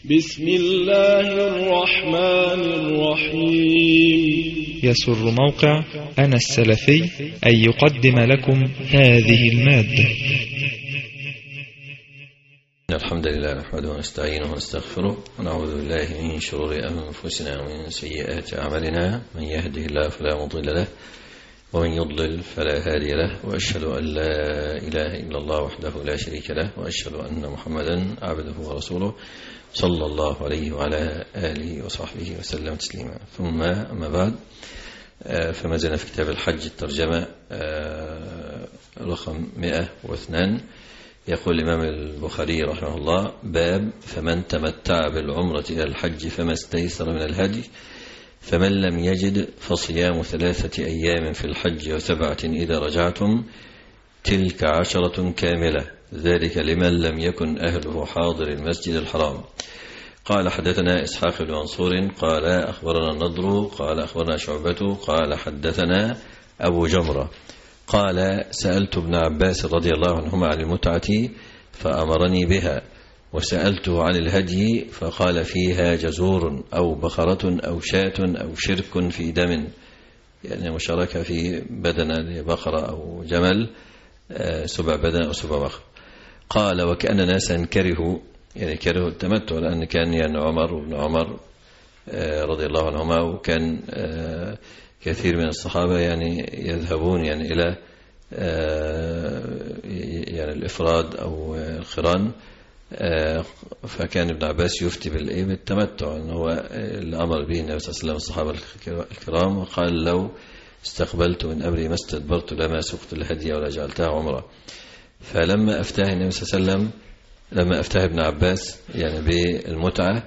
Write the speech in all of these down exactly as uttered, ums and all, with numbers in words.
بسم الله الرحمن الرحيم. يسر موقع أنا السلفي أن يقدم لكم هذه المادة. الحمد لله نحمده ونستعينه ونستغفره ونعوذ بالله من شرور أنفسنا ومن سيئات أعمالنا، من يهده الله فلا مضل له ومن يضلل فلا هادي له، وأشهد أن لا إله إلا الله وحده لا شريك له، وأشهد أن محمدا عبده ورسوله صلى الله عليه وعلى آله وصحبه وسلم تسليما. ثم أما بعد، فما زلنا في كتاب الحج الترجمة رقم مئة واثنين. يقول الإمام البخاري رحمه الله: باب فمن تمتع بالعمرة إلى الحج فما استيسر من الهدي، فمن لم يجد فصيام ثلاثة أيام في الحج وسبعة إذا رجعتم، تلك عشرة كاملة، ذلك لمن لم يكن أهله حاضر المسجد الحرام. قال: حدثنا إسحاق بن منصور قال أخبرنا النضر قال أخبرنا شعبة قال حدثنا أبو جمرة قال: سألت ابن عباس رضي الله عنهما عن المتعة فأمرني بها، وسألته عن الهدي فقال: فيها جزور أو بقرة أو شاة أو شرك في دم، يعني مشاركة في بدنة لبقرة أو جمل، سبع بدنة أو سبع بقر. قال: وكأن ناسا كرهوا، يعني كرهوا التمتع، لأن كان يعني عمر وابن عمر رضي الله عنهما، وكان كثير من الصحابة يعني يذهبون يعني إلى يعني الإفراد أو القران، فكان ابن عباس يفتي بالتمتع، أنه هو اللي أمر به النبي صلى الله عليه وسلم الصحابة الكرام، وقال: لو استقبلت من أمري ما استدبرت لما سقت الهدي ولا جعلتها عمرة. فلما أفتاه النبي صلى الله عليه وسلم، لما أفتاه ابن عباس يعني بالمتعة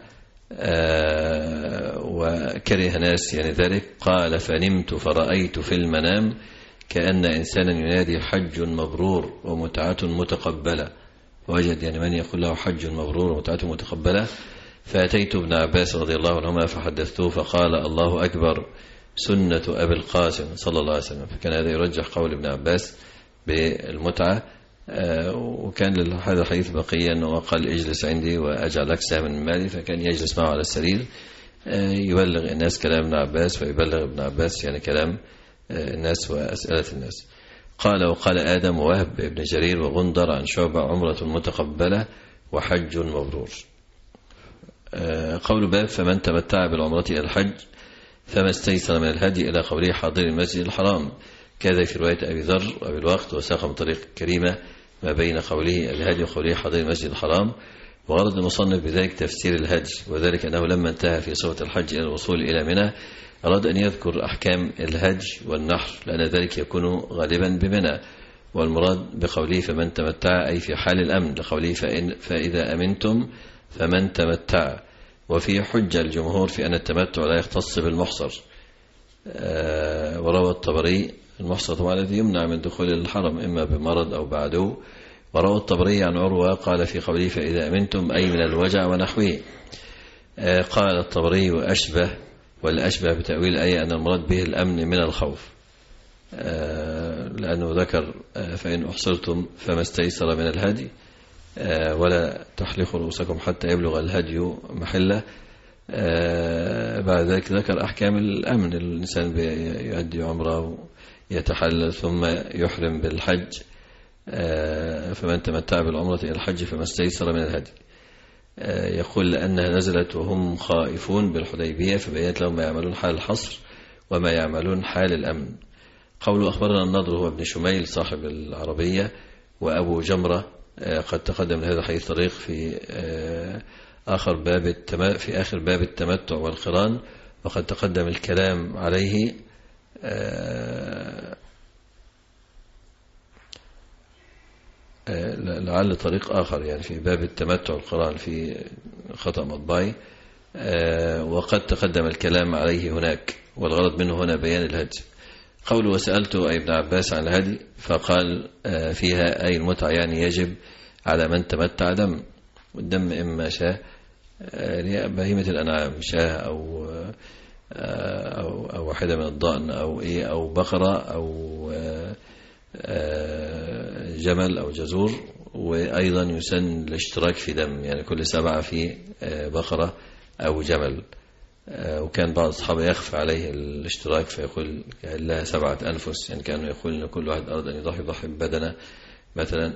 وكره ناس يعني ذلك، قال: فنمت فرأيت في المنام كأن إنسانا ينادي: حج مبرور ومتعة متقبلة. وجد يعني من يقول له حج مبرور ومتعة متقبلة. فأتيت ابن عباس رضي الله عنهما فحدثته فقال: الله أكبر، سنة أبي القاسم صلى الله عليه وسلم. فكان هذا يرجح قول ابن عباس بالمتعة. وكان لهذا الحديث بقية أنه قال: اجلس عندي وأجعل لك سهما من مالي، فكان يجلس معه على السرير يبلغ الناس كلام ابن عباس، ويبلغ ابن عباس يعني كلام الناس وأسئلة الناس. قال: وقال آدم ووهب ابن جرير وغندر عن شعبة: عمرة متقبلة وحج مبرور. قول باب فمن تمتع بالعمرة إلى الحج فما استيسر من الهدي، إلى قوله حاضر المسجد الحرام، كذا في رواية أبي ذر وأبي الوقت، وساق من طريق كريمة ما بين قوله الهدي وقوله حاضر المسجد الحرام. وغرض المصنف بذلك تفسير الهدي، وذلك أنه لما انتهى في صفة الحج إلى الوصول إلى منى أراد أن يذكر أحكام الهدي والنحر، لأن ذلك يكون غالبا بمنى. والمراد بقوله فمن تمتع أي في حال الأمن، لقوله فإن فإذا أمنتم فمن تمتع. وفي حجة الجمهور في أن التمتع لا يختص بالمحصر. آه وروى الطبري، المحصر طبعا الذي يمنع من دخول الحرم إما بمرض أو بعدو. وروى الطبري عن عروة قال في قوله فإذا أمنتم أي من الوجع ونحوه. آه قال الطبري: وأشبه والأشبه بتأويل الآية أن المراد به الأمن من الخوف، آه لأنه ذكر آه فإن أحصرتم فما استيسر من الهدي، آه ولا تحلقوا رؤوسكم حتى يبلغ الهدي محله. آه بعد ذلك ذكر أحكام الأمن، الإنسان يؤدي عمره يتحلل ثم يحرم بالحج، آه فمن تمتع بالعمرة إلى الحج فما استيسر من الهدي. آه يقول لأنها نزلت وهم خائفون بالحديبية، فبينت لهم ما يعملون حال الحصر وما يعملون حال الأمن. قوله أخبرنا النضر هو ابن شميل صاحب العربية، وأبو جمرة آه قد تقدم لهذا الحديث طريق في آه آخر باب التم... في آخر باب التمتع والقران، وقد تقدم الكلام عليه آه آه لعل طريق آخر يعني في باب التمتع والقران في خطأ مطبعي، آه وقد تقدم الكلام عليه هناك، والغرض منه هنا بيان الهدي. قوله وسألته أي ابن عباس عن الهدي فقال آه فيها أي المتعة، يعني يجب على من تمتع دم، والدم إما شاه بهيمة الأنعام، شاه أو أو أو واحدة من الضأن أو إيه أو بقرة أو جمل أو جزور، وأيضا يسن الاشتراك في دم، يعني كل سبعة في بقرة أو جمل. وكان بعض الصحابة يخفى عليه الاشتراك فيقول لها سبعة أنفس، يعني كانوا يقول أن كل واحد أراد أن يضحي يضحي ببدنه مثلا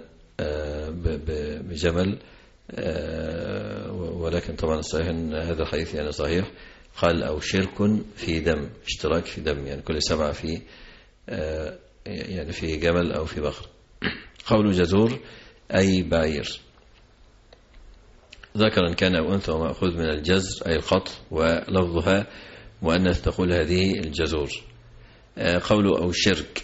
بجمل، ولكن طبعا الصحيح أن هذا الحديث يعني صحيح. قال أو شرك في دم، اشتراك في دم، يعني كل سبعة في يعني في جمل أو في بقر. قول جزور أي بعير، ذكرا كان أو أنثى ومأخوذ من الجزر أي القطر، ولفظها مؤنث تقول هذه الجزور. قول أو شرك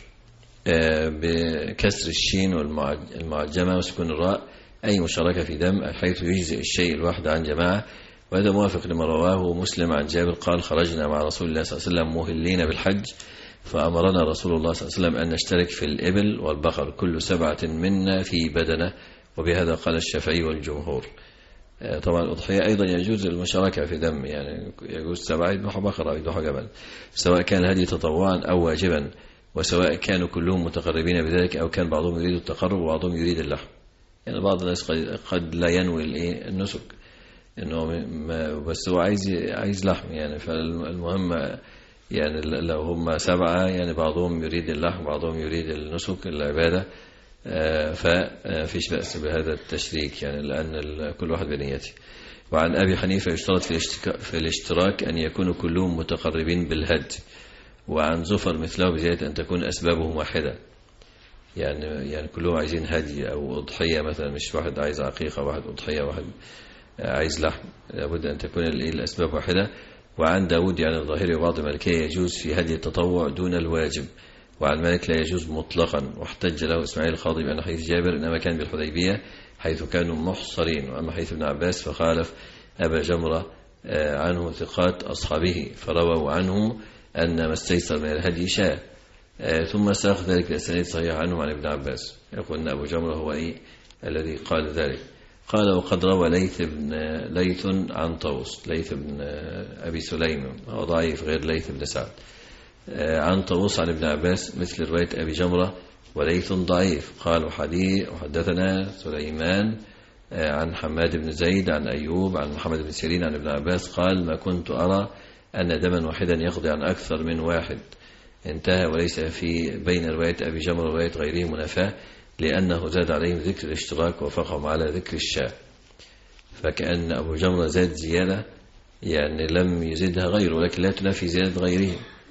بكسر الشين والمعجمة وسكون الراء أي مشاركة في دم، حيث يجزئ الشيء الواحد عن جماعة. وهذا موافق لما رواه مسلم عن جابر قال خرجنا مع رسول الله صلى الله عليه وسلم مهلين بالحج، فأمرنا رسول الله صلى الله عليه وسلم أن نشترك في الإبل والبقر كل سبعة منا في بدنه، وبهذا قال الشافعي والجمهور. طبعا الأضحية أيضا يجوز المشاركة في دم، يعني يجوز سبعة يذبحوا بقرة أو يذبحوا جمل، سواء كان الهدي تطوعا أو واجبا، وسواء كانوا كلهم متقربين بذلك أو كان بعضهم يريد التقرب وبعضهم يريد اللحم. يعني بعض الناس قد لا ينوي النسك إنه بس هو عايز عايز لحم، يعني فالمهم يعني لو هم سبعة يعني بعضهم يريد اللحم بعضهم يريد النسك العبادة، ففيش بأس بهذا التشريك، يعني لأن كل واحد بنيته. وعن أبي حنيفة يشترط في الاشتراك أن يكونوا كلهم متقربين بالهد. وعن زفر مثله بزيادة أن تكون أسبابهم واحدة، يعني يعني كلهم عايزين هدي أو أضحية مثلا، مش واحد عايز عقيقة واحد أضحية واحد عايز لحم، لابد أن تكون الأسباب واحدة. وعن داود يعني الظاهري وبعض المالكية يجوز في هدي التطوع دون الواجب. وعن مالك لا يجوز مطلقا، واحتج له إسماعيل الخاضي بأن حديث جابر إنما كان بالحديبية حيث كانوا محصرين. وأما حديث ابن عباس فخالف أبا جمرة عنه ثقات أصحابه، فرووا عنه أن ما استيسر من الهدي شاء، ثم ساق ذلك الأسانيد صحيح عنه عن ابن عباس. يقول أن أبو جمرة هو إيه الذي قال ذلك. قال وقد روى ليث بن ليث عن طوس، ليث بن أبي سليم هو ضعيف غير ليث بن سعد، عن طوس عن ابن عباس مثل رواية أبي جمرة، وليث ضعيف. قال وحديث وحدثنا سليمان عن حماد بن زيد عن أيوب عن محمد بن سيرين عن ابن عباس قال ما كنت أرى أن دما واحدا يقضي عن أكثر من واحد، انتهى. وليس في بين رواية أبي جمرة ورواية غيره منافاة، لأنه زاد عليهم ذكر الاشتراك وفقهم على ذكر الشاء، فكأن أبو جمرة زاد زيادة يعني لم يزدها غيره، ولكن لا تنافي زيادة غيره.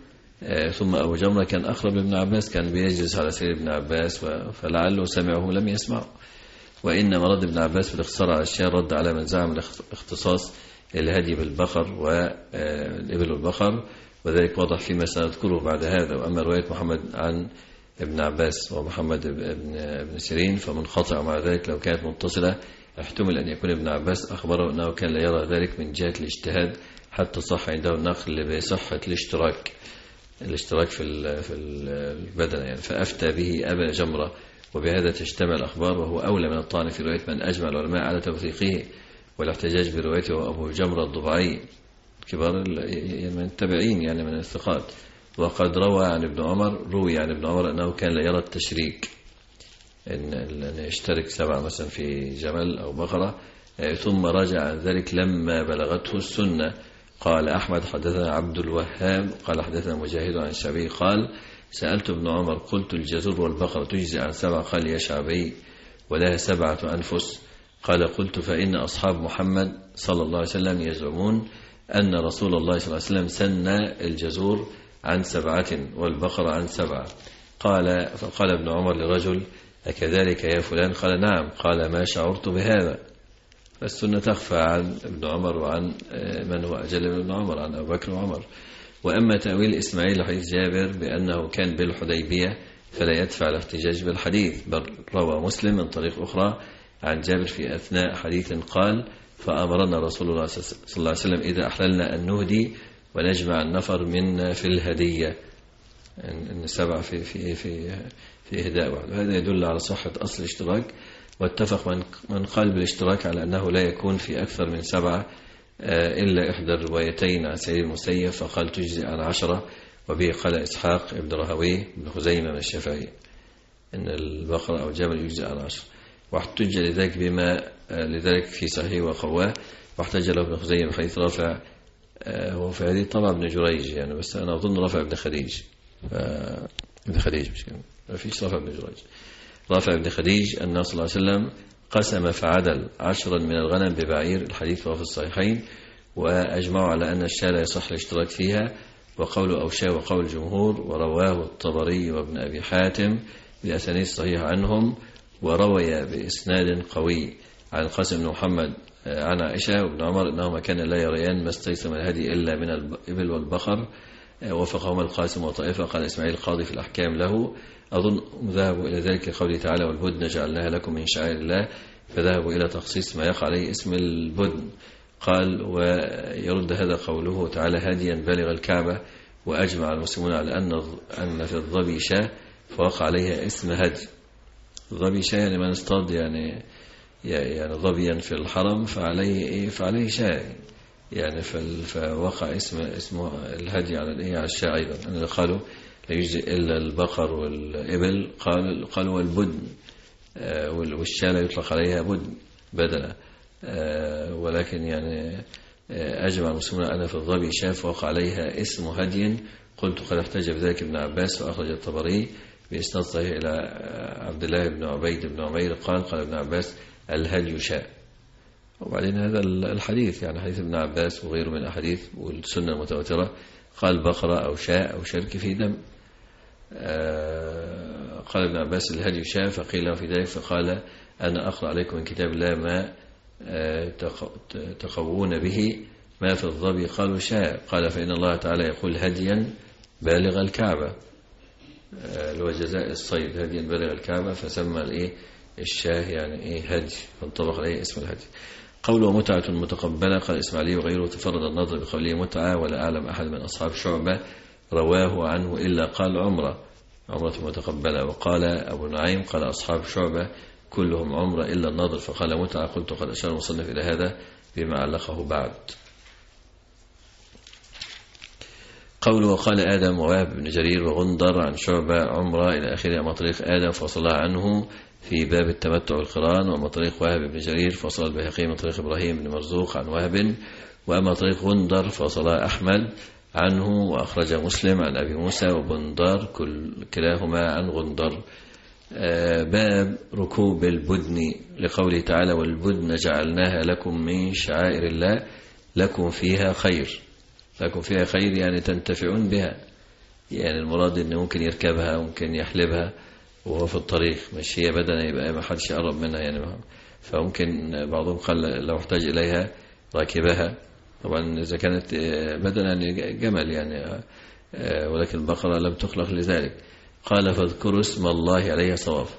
ثم أبو جمرة كان أقرب ابن عباس، كان بيجلس على سرير ابن عباس، فلعله سمعه لم يسمعه. وإنما رد ابن عباس في الاختصار على الشيء رد على من زعم الاختصاص الهدي بالبقر والإبل والبقر، وذلك واضح فيما سنذكره بعد هذا. وأما رواية محمد عن ابن عباس ومحمد بن ابن سيرين فمنقطع، مع ذلك لو كانت متصلة احتمل أن يكون ابن عباس أخبره أنه كان لا يرى ذلك من جهة الاجتهاد، حتى صح عنده النقل بصحة الاشتراك الاشتراك في في البدن، يعني فأفتى به أبا جمرة، وبهذا تجتمع الأخبار، وهو أولى من الطعن في رواية من أجمع العلماء على توثيقه والاحتجاج بروايته أبو جمرة الضبعي كبار التابعين يعني من الثقات. وقد روى عن ابن عمر روي عن ابن عمر أنه كان لا يرى التشريك، إن أن يشترك سبعة مثلا في جمل أو بقرة، ثم رجع عن ذلك لما بلغته السنة. قال أحمد حدثنا عبد الوهاب قال حدثنا مجاهد عن الشعبي قال سألت ابن عمر قلت الجزور والبقرة تجزي عن سبعة؟ قال يا شعبي ولها سبعة أنفس. قال قلت فإن أصحاب محمد صلى الله عليه وسلم يزعمون أن رسول الله صلى الله عليه وسلم سن الجزور عن سبعة والبقرة عن سبعة. قال فقال ابن عمر لرجل أكذلك يا فلان؟ قال نعم. قال ما شعرت بهذا. فالسنة تخفى عن ابن عمر وعن من هو أجل من ابن عمر، عن أبو بكر وعمر. وأما تأويل إسماعيل لحديث جابر بأنه كان بالحديبية فلا يدفع الاحتجاج بالحديث، بل روى مسلم من طريق أخرى عن جابر في أثناء حديث قال فأمرنا رسول الله صلى الله عليه وسلم إذا أحللنا أن نهدي ونجمع النفر منا في الهدية، أن السبع في في في في إهداء واحد. وهذا يدل على صحة أصل الاشتراك. واتفق من من قال بالاشتراك على أنه لا يكون في أكثر من سبعة إلا إحدى الروايتين عن سعيد المسيب فقال تجزي عن عشرة، وبه قال إسحاق ابن راهويه بن خزيمة من الشافعي إن البقرة أو الجمل يجزي عن عشرة. واحتج لذلك بما لذلك في صحيح وقواه، واحتج له ابن خزيمة بحديث رافع، هو في هذه طبعا ابن جريج يعني، بس أنا أظن رافع ابن خديج، ابن خديج مش كده، ما فيش رافع ابن جريج. رافع ابن خديج أن صلى الله عليه وسلم قسم فعدل عشرا من الغنم ببعير، الحديث وهو في الصحيحين، وأجمعوا على أن الشاة لا يصح الاشتراك فيها، وقول أوشاه وقول الجمهور، ورواه الطبري وابن أبي حاتم بأسانيد صحيحة عنهم، وروي بإسناد قوي عن القاسم بن محمد عن عائشة وابن عمر أنهما كان لا يريان ما استيسم الهدي إلا من الإبل والبقر، وفقهما القاسم وطائفة. قال إسماعيل القاضي في الأحكام له أظن ذهبوا إلى ذلك قوله تعالى والبدن جعلناها لكم من شعائر الله، فذهبوا إلى تخصيص ما يقع عليه اسم البدن. قال ويرد هذا قوله تعالى هديا بالغ الكعبة، وأجمع المسلمون على أن أن في الظبي شاة فوقع عليها اسم هدي. الظبي شاة يعني من اصطاد يعني يعني ظبيا في الحرم فعليه إيه فعليه شاة يعني، فوقع اسم اسمه الهدي على الإيه على الشاة أيضا. أن قالوا لا يجزئ إلا البقر والإبل، قال قالوا والبدن، والشاة لا يطلق عليها بدن بدلا، ولكن يعني أجمع المسلمون أن في الظبي شاة فوقع عليها اسم هدي. قلت قد احتج بذلك ابن عباس، وأخرج الطبري بإسناد صحيح إلى عبد الله بن عبيد بن عمير قال قال ابن عباس الهدي شاء. وبعدين هذا الحديث يعني حديث ابن عباس وغيره من الأحاديث والسنة المتواترة، قال بقرة أو شاء أو شرك في دم. قال ابن عباس الهدي شاء، فقيل له في ذلك فقال أنا أقرأ عليكم من كتاب الله ما تقوون به ما في الظبي، قالوا شاء. قال فإن الله تعالى يقول هديا بالغ الكعبة، اللي هو جزاء الصيد هديا بالغ الكعبة، فسمى الايه الشاه يعني ايه هدي، فانطبق عليه اسم الهدي. قوله متعة متقبلة، قال إسماعيلي وغيره تفرد النظر بقوله متعة، ولا أعلم أحد من أصحاب شعبة رواه عنه إلا قال عمرة عمرة متقبلة. وقال أبو نعيم قال أصحاب شعبة كلهم عمرة إلا النظر، فقال متعة. قلت قد أشار المصنف إلى هذا بما علقه بعد. قوله وقال آدم ووهب بن جرير وغندر عن شعبة عمرة إلى آخره، أما طريق آدم فصلها عنه في باب التمتع والقران، وأما طريق وهب بن جرير فصل البيهقي من طريق إبراهيم بن مرزوق عن وهب، وأما طريق غندر فصلها أحمد عنه، وأخرج مسلم عن أبي موسى وبندار كل كلاهما عن غندر. باب ركوب البدن لقوله تعالى والبدن جعلناها لكم من شعائر الله لكم فيها خير. لكم فيها خير يعني تنتفعون بها، يعني المراد انه ممكن يركبها ممكن يحلبها وهو في الطريق، مش هي بدنة يبقى ما حدش يقرب منها يعني، فممكن بعضهم قال لو احتاج إليها راكبها. طبعا إذا كانت بدنة جمل يعني، ولكن البقرة لم تخلق لذلك. قال فاذكروا اسم الله عليها صواف،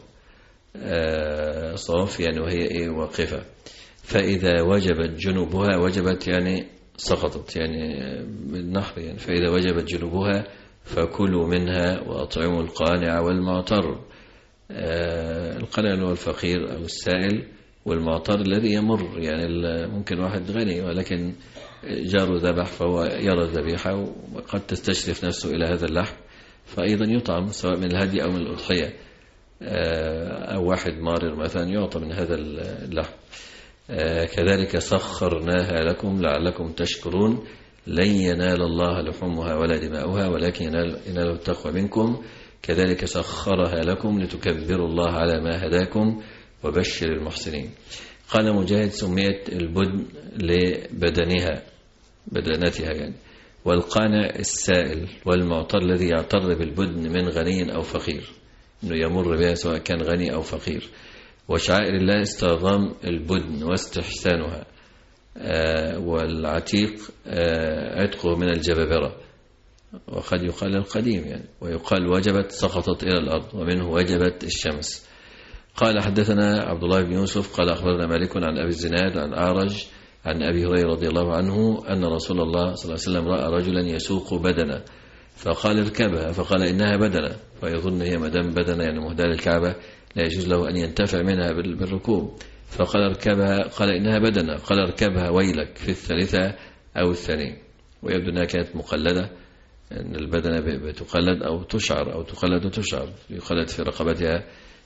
صواف يعني وهي ايه واقفة. فإذا وجبت جنوبها، وجبت يعني سقطت يعني بالنحر يعني، فإذا وجبت جنوبها فكلوا منها وأطعموا القانع والمعتر. القانع هو الفقير أو السائل، والمعتر الذي يمر يعني ممكن واحد غني ولكن جاره ذبح فهو يرى الذبيحة وقد تستشرف نفسه إلى هذا اللحم، فأيضا يطعم سواء من الهدي أو من الأضحية، أو واحد مارر مثلا يعطى من هذا اللحم. كذلك سخرناها لكم لعلكم تشكرون، لن ينال الله لحومها ولا دماؤها ولكن ينال التقوى منكم. كذلك سخرها لكم لتكبروا الله على ما هداكم وبشر المحسنين. قال مجاهد سميت البدن لبدنها بدنتها يعني، والقانع السائل، والمعتر الذي يعتر بالبدن من غني أو فقير، إنه يمر بها سواء كان غني أو فقير. وشعائر الله استعظام البدن واستحسانها، آه والعتيق آه عتقه من الجبابرة، وقد يقال القديم يعني، ويقال وجبت سقطت إلى الأرض، ومنه وجبت الشمس. قال حدثنا عبد الله بن يوسف قال أخبرنا مالك عن أبي الزناد عن أعرج عن أبي هريرة رضي الله عنه أن رسول الله صلى الله عليه وسلم رأى رجلا يسوق بدنة فقال اركبها، فقال إنها بدنة، فيظن هي مدام بدنة يعني مهداة للكعبة لا يجوز له أن ينتفع منها بالركوب، فقال اركبها، قال إنها بدنة، قال اركبها ويلك في الثالثة أو الثانية. ويبدو أنها كانت مقلدة، أن البدنة بتقلد أو تشعر أو تقلد وتشعر، يقلد في رقبتها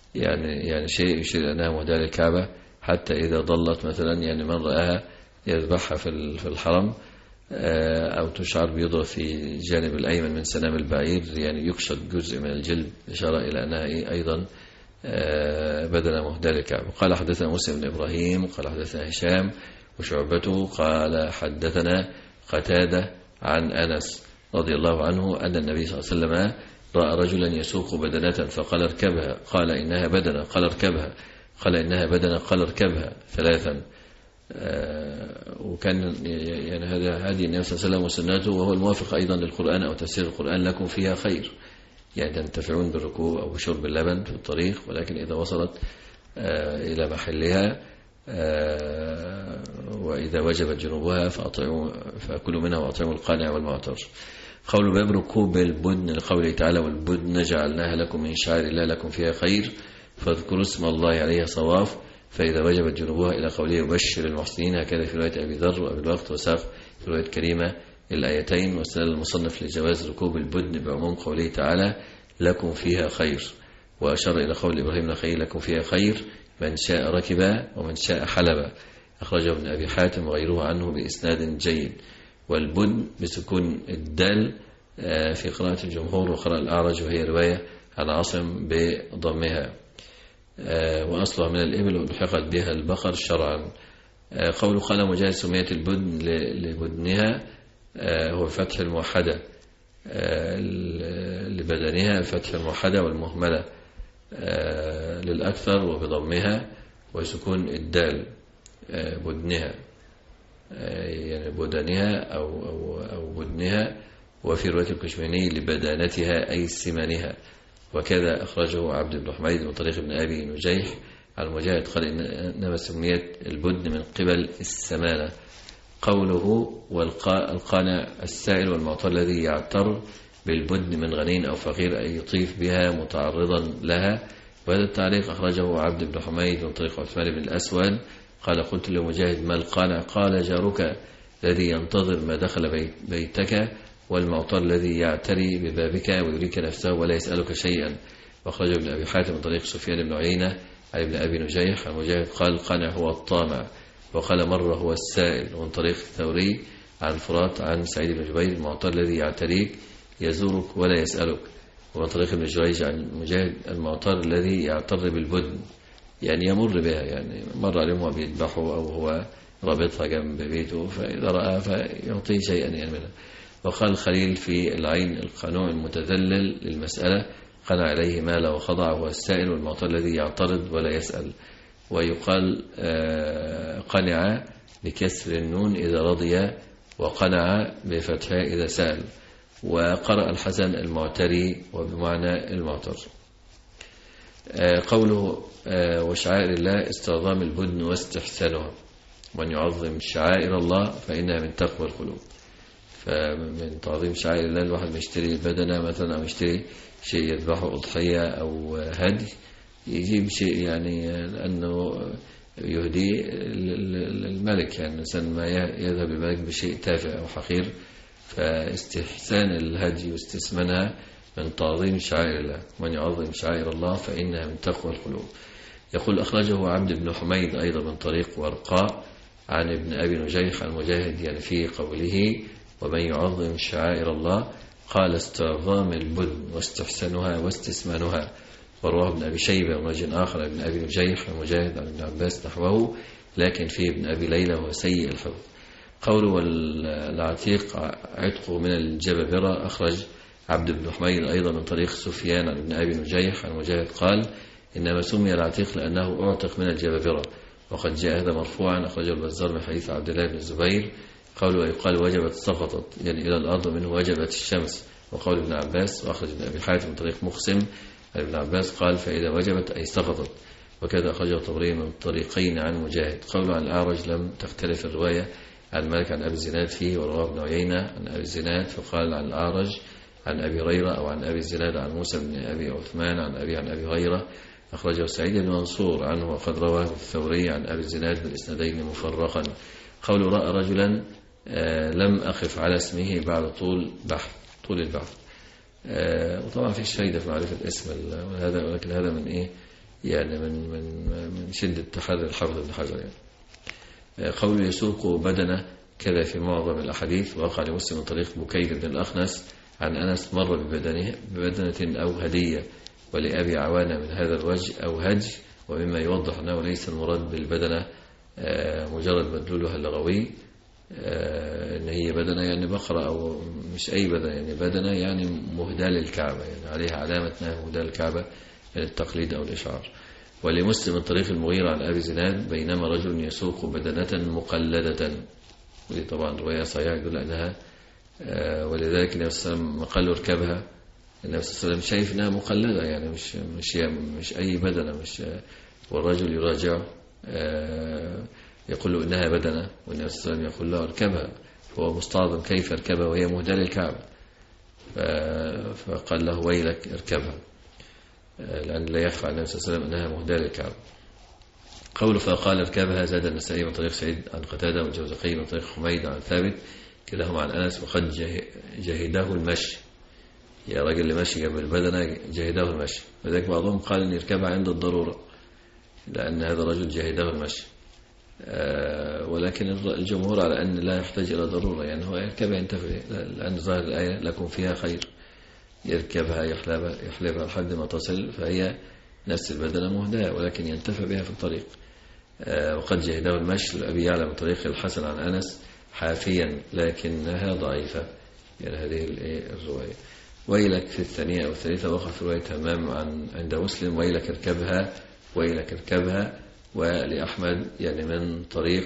يعني يعني شيء يشير أنها مهداة للكعبة، حتى إذا ضلت مثلا يعني من رآها يذبحها في في الحرم، أو تشعر بيضرب في الجانب الأيمن من سنام البعير، يعني يكسر جزء من الجلد، إشارة إلى أنها أيضا بدنة مهداة للكعبة. قال حدثنا موسى بن إبراهيم قال حدثنا هشام وشعبته قال حدثنا قتادة عن أنس رضي الله عنه أن النبي صلى الله عليه وسلم رأى رجلا يسوق بدنة فقال اركبها، قال إنها بدنة، قال اركبها، قال إنها بدنة، قال اركبها ثلاثا. وكان يعني هذا هذه النبي صلى الله عليه وسلم وسنته، وهو الموافق أيضا للقرآن أو تفسير القرآن، لكم فيها خير، يعني تنتفعون بالركوب أو بشرب اللبن في الطريق، ولكن إذا وصلت إلى محلها وإذا وجبت جنوبها فأطعموا فأكلوا منها وأطعموا القانع والمعتر. قول باب ركوب البدن لقوله تعالى والبدن جعلناها لكم من شعائر الله لكم فيها خير فاذكروا اسم الله عليها صواف فإذا وجبت جنوبها إلى قوله يبشر المحسنين، هكذا في رواية أبي ذر وأبي الوقت وساق في رواية كريمة الآيتين. واستدل المصنف لجواز ركوب البدن بعموم قوله تعالى لكم فيها خير، وأشار إلى قول إبراهيم النخعي لكم فيها خير من شاء ركب ومن شاء حلب، أخرجه ابن أبي حاتم وغيره عنه بإسناد جيد. والبدن بسكون الدال في قراءة الجمهور وقراءة الأعرج، وهي رواية عن عاصم بضمها، وأصلها من الإبل ولحقت بها البقر شرعا. قول قال مجاهد سميت البدن لبدنها هو فتح الموحدة لبدنها، فتح الموحدة والمهملة للأكثر وبضمها وسكون الدال بدنها، يعني بدنها أو, أو, أو بدنها. وفي رواية الكشميني لبدانتها أي سمانها، وكذا أخرجه عبد بن حميد من طريق ابن أبي نجيح عن مجاهد قال إنما سميت البدن من قبل السمانة. قوله والقانع السائل والمعطى الذي يعتر بالبدن من غنين أو فقير أي يطيف بها متعرضا لها. وهذا التعليق أخرجه عبد بن حميد من طريق عثمان بن الأسود قال قلت لمجاهد ما القانع قال جارك الذي ينتظر ما دخل بيتك والمعطى الذي يعتري ببابك ويريك نفسه ولا يسألك شيئا. وأخرجه ابن أبي حاتم من طريق سفيان بن عيينة عن ابن أبي نجيح عن مجاهد قال القانع هو الطامع، وقال مرة هو السائل. ومن طريق الثوري عن فرات عن سعيد بن جبير المعطى الذي يعتريك يزورك ولا يسألك. ومن طريق ابن جريج عن مجاهد المعطى الذي يعتر بالبدن يعني يمر بها، يعني مر عليهم وهو بيذبحه أو هو رابطها جنب بيته فإذا رأى فيعطيه شيئا يعني منها. وقال الخليل في العين القنوع المتذلل للمسألة قنع عليه مال وخضع هو السائل والمعطى الذي يعترض ولا يسأل. ويقال قنع بكسر النون إذا رضي وقنع بفتحها إذا سأل. وقرأ الحسن المعتري وبمعنى المعتر. قوله وشعائر الله استعظام البدن واستحسانها، ومن يعظم شعائر الله فإنها من تقوى القلوب. فمن تعظيم شعائر الله الواحد بيشتري بدنة مثلا أو يشتري شيء يذبحه أضحية أو هدي يجيب شيء يعني لأنه يهدي الملك، يعني الإنسان ما يذهب الملك بشيء تافه أو حقير، فاستحسان الهدي واستثمانها من تعظيم شعائر الله. من يعظم شعائر الله فإنها من تقوى القلوب. يقول أخرجه عبد بن حميد أيضا من طريق ورقاء عن ابن أبي نجيح عن مجاهد يعني في قوله ومن يعظم شعائر الله قال استعظام البدن واستحسانها واستثمانها. ورواه ابن أبي شيبة ومجن آخر ابن أبي نجيح عن مجاهد عن ابن عباس نحوه، لكن فيه ابن أبي ليلى وهو سيء الحفظ. قوله والعتيق عتقه من الجبابرة أخرج عبد بن حميد أيضا من طريق سفيان عن ابن أبي نجيح عن مجاهد قال إنما سمي العتيق لأنه أعتق من الجبابرة، وقد جاء هذا مرفوعا أخرجه البزار من حديث عبد الله بن الزبير. قوله يقال وجبت سقطت يعني إلى الأرض منه وجبت الشمس. وقول ابن عباس وأخرج ابن أبي حاتم من طريق مقسم عن ابن عباس قال فإذا وجبت أي سقطت. وكذا أخرجه الطبري من طريقين عن مجاهد. قوله عن الأعرج لم تختلف الرواية عن مالك عن أبي الزناد فيه، ورواه ابن عيينة عن أبي الزناد فقال عن الأعرج عن أبي هريرة أو عن أبي الزناد عن موسى بن أبي عثمان عن أبي عن أبي هريرة. أخرجه سعيد بن منصور عنه وقد رواه الثوري عن أبي الزناد بالإسنادين مفرقا. قول رأى رجلا لم أقف على اسمه بعد طول بحث طول البحث. وطبعا فيش فايدة في معرفة اسم هذا، ولكن هذا من إيه يعني من من من شدة تحري الحافظ ابن حجر يعني. قول يسوق بدنه كذا في معظم الأحاديث. وقع لمسلم من طريق بكير بن الأخنس عن أنس مر ببدنه ببدنة أو هدية، ولأبي عوانة من هذا الوجه أو هج، ومما يوضح أنه ليس المراد بالبدنة مجرد مدلولها اللغوي ان هي بدنه يعني بقره او مش اي بدنه، يعني بدنه يعني مهداه للكعبه، يعني عليها علامه انها مهداه للكعبه للتقليد او الاشعار. ولمسلم من طريق المغيرة عن ابي زناد بينما رجل يسوق بدنه مقلده، ودي طبعا روايه صحيحه يدل انها ولذلك النبي صلى الله عليه وسلم قال له اركبها. النبي صلى الله عليه وسلم شايف انها مقلده يعني مش مش مش اي بدنه، مش والرجل يراجعه يقول له إنها بدنة، والنبي صلى الله عليه وسلم يقول له اركبها، فهو مستعظم كيف اركبها وهي مهداة للكعبة، فقال له ويلك اركبها، لأن لا يخفى عن النبي صلى الله عليه وسلم أنها مهداة للكعبة. قوله فقال اركبها زاد النسائي من طريق سعيد عن قتادة والجوزقي من طريق حميد عن ثابت كلاهما عن أنس وقد جهده المشي، يا راجل اللي ماشي جنب البدنة جهده المشي، فذلك بعضهم قال أن يركبها عند الضرورة لأن هذا الرجل جهده المشي، ولكن الجمهور على أن لا يحتاج إلى ضرورة، يعني هو يركبها ينتفع، لأن ظاهر الآية لكم فيها خير، يركبها يحلبها, يحلبها لحد ما تصل، فهي نفس البدنة مهداة ولكن ينتفع بها في الطريق. وقد جهده المشي لأبي يعلى من طريق الحسن عن أنس حافيا لكنها ضعيفة، يعني هذه الرواية. ويلك في الثانية أو الثالثة وقع في رواية همام عن عند مسلم ويلك اركبها ويلك اركبها، ولأحمد يعني من طريق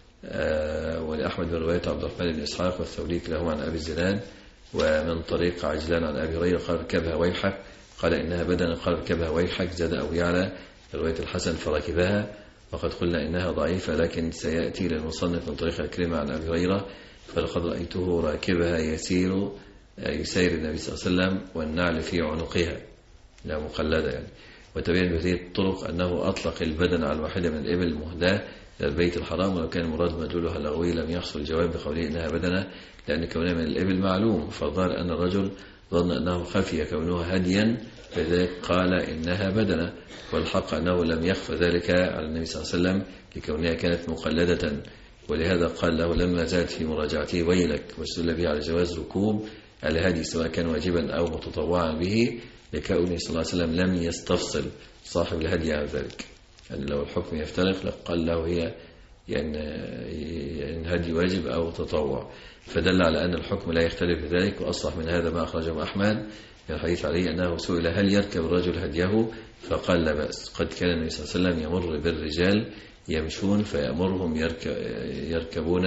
آه ولأحمد من رواية عبد الرحمن بن إسحاق والثوري كلاهما عن أبي الزناد، ومن طريق عجلان عن أبي هريرة قال اركبها ويحك قال إنها بدنة قال اركبها ويحك، زاد أبو يعلى رواية الحسن فركبها، وقد قلنا إنها ضعيفة لكن سيأتي للمصنف من طريق الكريمة عن أبي هريرة فلقد رأيته راكبها يسير يسير النبي صلى الله عليه وسلم والنعل في عنقها، لا مقلدة يعني. وتبين بهذه الطرق أنه أطلق البدن على الواحدة من الإبل المهداة إلى البيت الحرام، ولو كان المراد مدلولها اللغوي لم يحصل الجواب بقوله إنها بدنة، لأن كونها من الإبل معلوم، فالظاهر أن الرجل ظن أنه خفي كونها هديا فذلك قال إنها بدنة، والحق أنه لم يخف ذلك على النبي صلى الله عليه وسلم لكونها كانت مقلدة، ولهذا قال له لما زاد في مراجعته ويلك، واستدل به على جواز ركوب الهدي سواء كان واجبا أو متطوعا به، لكونه صلى الله عليه وسلم لم يستفصل صاحب الهدي عن ذلك، يعني لو الحكم يفترق لقال له هي يعني هدي واجب أو تطوع، فدل على أن الحكم لا يختلف بذلك. وأصلح من هذا ما أخرجه أحمد من الحديث عليه أنه سئل هل يركب الرجل هديه فقال لا بأس، قد كان النبي صلى الله عليه وسلم يمر بالرجال يمشون فيأمرهم يركبون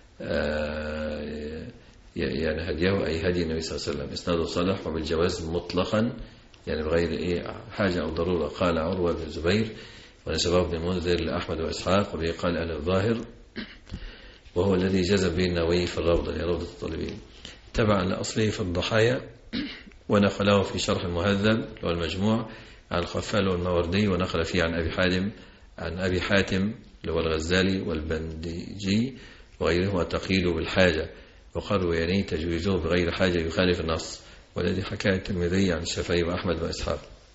يعني هديه أي هدي النبي صلى الله عليه وسلم. إسناده صالح وبالجواز مطلقا يعني بغير إيه حاجة أو ضرورة. قال عروة بن الزبير ونسبه ابن منذر لأحمد وإسحاق وبه قال أهل الظاهر وهو الذي جذب به النووي في الروضة لروضة الطالبين تبعا لأصله في الضحايا، ونقله في شرح المهذب والمجموع عن الخفال والموردي، ونقل فيه عن أبي حاتم عن أبي حاتم اللي هو الغزالي والبندجي وغيرهما تقييد بالحاجة، وقالوا يعني تجويزه بغير حاجة يخالف النص، والذي حكاه الترمذي عن الشافعي وأحمد وإسحاق.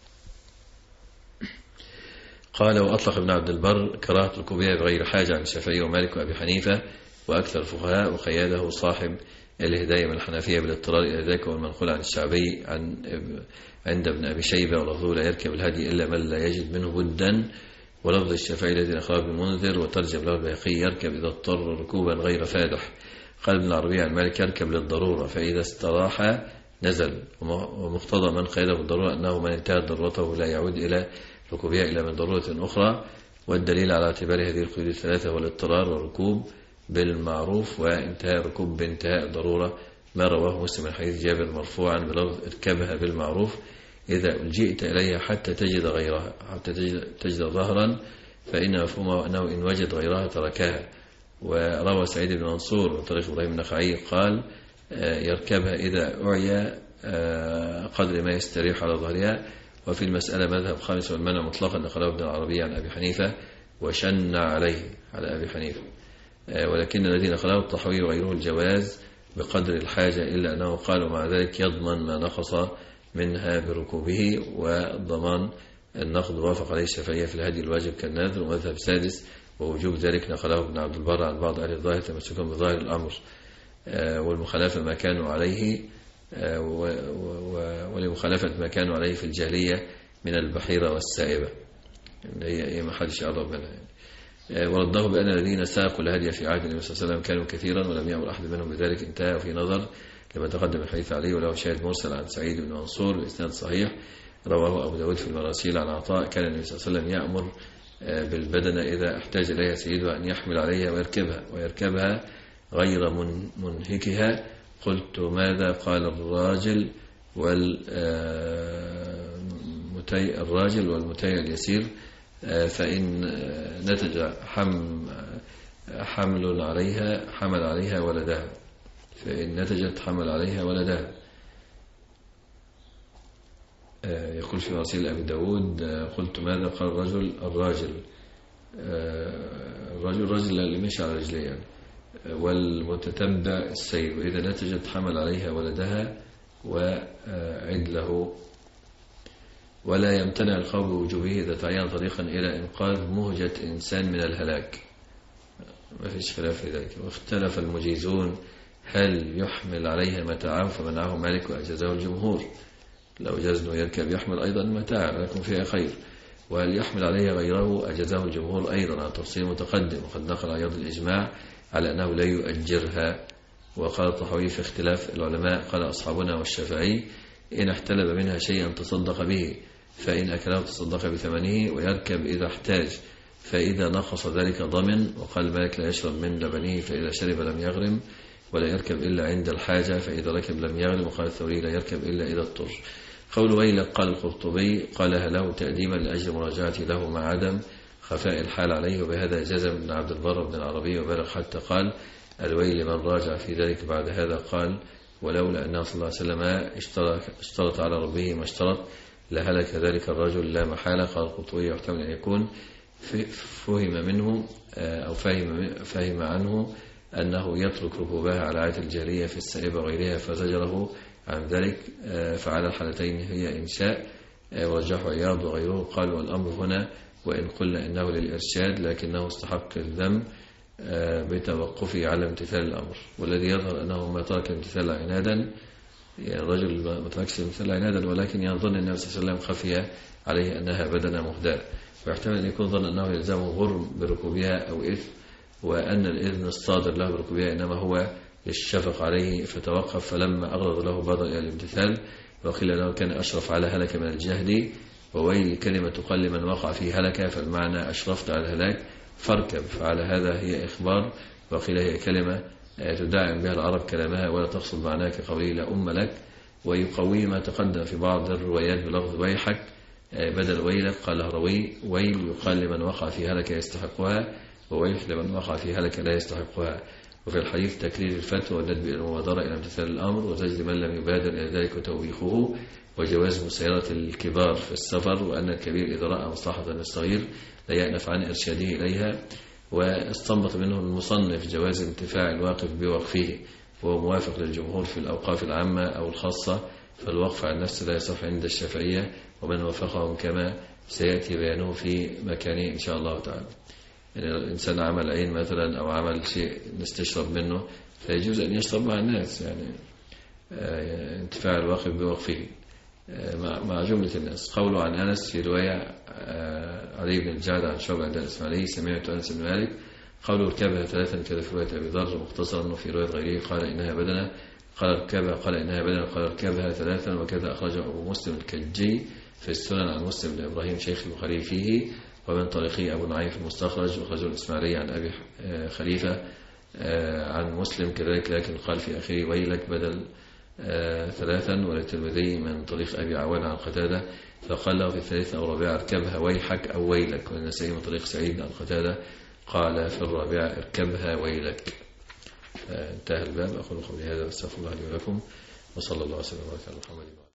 قال وأطلق ابن عبد البر كراهة ركوبها بغير حاجة عن الشافعي ومالك وأبي حنيفة وأكثر الفقهاء، وقياده صاحب الهداية من الحنفية بالاضطرار إلى ذلك، والمنقول عن الشعبي عن عند ابن أبي شيبة ولفظه لا يركب الهدي إلا من لا يجد منه بدا، ولفظ الشافعي الذي أخرجه ابن المنذر وترجم له البيهقي يركب إذا اضطر ركوبا غير فادح. قال ابن العربي عن مالك يركب للضرورة فإذا استراح نزل، ومقتضى من قيده بالضرورة أنه من انتهت ضرورته لا يعود إلى ركوبها إلا من ضرورة أخرى، والدليل على اعتبار هذه القيود الثلاثة هو الاضطرار والركوب بالمعروف وانتهاء ركوب بانتهاء ضرورة، ما رواه مسلم من حديث جابر مرفوعا بلفظ اركبها بالمعروف إذا ألجئت إليها حتى تجد غيرها حتى تجد ظهرا، فإن مفهومه أنه إن وجد غيرها تركها. وروى سعيد بن منصور من طريق إبراهيم النخعي قال يركبها إذا أعيا قدر ما يستريح على ظهرها. وفي المسألة مذهب خامس والمنع مطلقا نقله ابن العربي عن أبي حنيفة وشن عليه على أبي حنيفة، ولكن الذين نقله الطحوي وغيره الجواز بقدر الحاجة، إلا أنه قالوا مع ذلك يضمن ما نقص منها بركوبه، والضمان النقد وافق عليه الشافعية في الهدي الواجب كالنذر. ومذهب سادس ووجوب ذلك نقله ابن عبد البر عن بعض أهل الظاهر تمسكا بظاهر الأمر والمخالفة ما كانوا عليه ولمخالفة ما كانوا عليه في الجاهلية من البحيرة والسائبة هي ما حدش يقرب منها يعني. ورده بأن الذين ساقوا الهدي في عهد النبي صلى الله عليه وسلم كانوا كثيرا ولم يأمر أحد منهم بذلك انتهى. وفي نظر لما تقدم الحديث عليه وله شاهد مرسل عن سعيد بن منصور بإسناد صحيح رواه أبو داود في المراسيل عن عطاء كان النبي صلى الله عليه وسلم يأمر بالبدنة إذا احتاج إليها سيدها أن يحمل عليها ويركبها ويركبها غير منهكها. قلت ماذا؟ قال الراجل والمتي الراجل والمتي اليسير فإن نتج حم حمل عليها حمل عليها ولدها فإن نتجت حمل عليها ولدها. يقول في مراسيل أبي داود قلت ماذا؟ قال الرجل الراجل الرجل الرجل اللي مشي على رجليه يعني. والمتتبع السير وإذا نتجت حمل عليها ولدها وعدله. ولا يمتنع القول بوجوبه إذا تعين طريقا إلى إنقاذ مهجة إنسان من الهلاك ما فيش خلاف في ذلك. واختلف المجيزون هل يحمل عليها متاعه فمنعه مالك وأجازه الجمهور. لو جزنه يركب يحمل أيضا متاع لكن فيها خير. وهل يحمل عليها غيره أجازه الجمهور أيضا على تفصيل متقدم. وقد نقل عياض الإجماع على أنه لا يؤجرها. وقال الطحاوي في اختلاف العلماء قال أصحابنا والشافعي إن احتلب منها شيئا تصدق به فإن أكله تصدق بثمنه ويركب إذا احتاج فإذا نقص ذلك ضمن. وقال مالك لا يشرب من لبنه فإذا شرب لم يغرم ولا يركب إلا عند الحاجة فإذا ركب لم يغرم. وقال الثوري لا يركب إلا إذا اضطر. قول ويلك قال القرطبي قالها له تأديما لأجل مراجعته له مع عدم خفاء الحال عليه. وبهذا جزم ابن عبد البر بن العربي وبالغ حتى قال الويل لمن راجع في ذلك. بعد هذا قال ولولا أنه صلى الله عليه وسلم اشترط على ربه ما اشترط لهلك ذلك الرجل لا محالة. قال القرطبي يحتمل أن يكون فهم منه أو فهم, فهم عنه أنه يترك ركوبها على عادة الجاهلية في السائبة وغيرها فزجره عن ذلك. فعلى الحالتين هي إنشاء. ورجحوا عياض وغيره قال والأمر هنا وإن قلنا إنه للإرشاد لكنه استحق الذم بتوقفه على امتثال الأمر. والذي يظهر أنه ما ترك امتثال عنادا يعني الرجل ما تركش امتثال عنادا ولكن يظن النبي صلى الله عليه وسلم خفي عليه أنها بدنة مهداة. ويحتمل أن يكون ظن أنه يلزمه غرم بركوبها أو إثم وأن الإذن الصادر له بركوبها إنما هو للشفق عليه فتوقف فلما أغرض له بادر إلى الامتثال. وقيل له كان أشرف على هلك من الجهد. وويل كلمة تقال لمن وقع في هلك فالمعنى أشرفت على الهلاك فاركب. فعلى هذا هي إخبار. وقيل هي كلمة تدعم بها العرب كلامها ولا تقصد معناها كقوله لا أم لك. ويقوي ما تقدم في بعض الروايات بلفظ ويحك بدل ويلك. قال هروي ويل يقال لمن وقع في هلك يستحقها وويح لمن وقع في هلك لا يستحقها. وفي الحديث تكرير الفتوى والندب إلى المبادرة إلى امتثال الأمر وزجر من لم يبادر إلى ذلك وتوبيخه وجواز مسيرة الكبار في السفر وأن الكبير إذا رأى مصلحة الصغير لا يأنف عن إرشاده إليها. واستنبط منه المصنف جواز انتفاع الواقف بوقفه وهو موافق للجمهور في الأوقاف العامة أو الخاصة. فالوقف عن نفسه لا يصح عند الشافعية ومن وافقهم كما سيأتي بيانه في مكانه إن شاء الله تعالى. يعني الإنسان عمل عين مثلا أو عمل شيء نستشرب منه فيجوز أن يشرب مع الناس يعني انتفاع الواقف بوقفه مع جملة الناس. قوله عن أنس في رواية علي بن الجعد عن شعبة عند الإسماعيلي سمعت أنس بن مالك قالوا اركبها ثلاثا كذا في رواية أبي ذر مختصرا وفي رواية غيره قال إنها بدنة قال اركبها قال إنها بدنة قال اركبها ثلاثا. وكذا أخرجه أبو مسلم الكجي في السنن عن مسلم بن إبراهيم شيخ البخاري فيه ومن طريقه أبو نعيم في المستخرج وخرجه الإسماعيلي عن أبي خليفة عن مسلم كذلك لكن قال في أخير ويلك بدل ثلاثا. وللترمذي من طريق أبي عوان عن قتادة فقال له في الثالثة أو الرابعة اركبها ويحك أو ويلك. والنسائي من طريق سعيد عن قتادة قال في الرابعة اركبها ويلك. انتهى الباب. أقول قولي هذا واستغفر الله لي ولكم وصلى الله وسلم على محمد.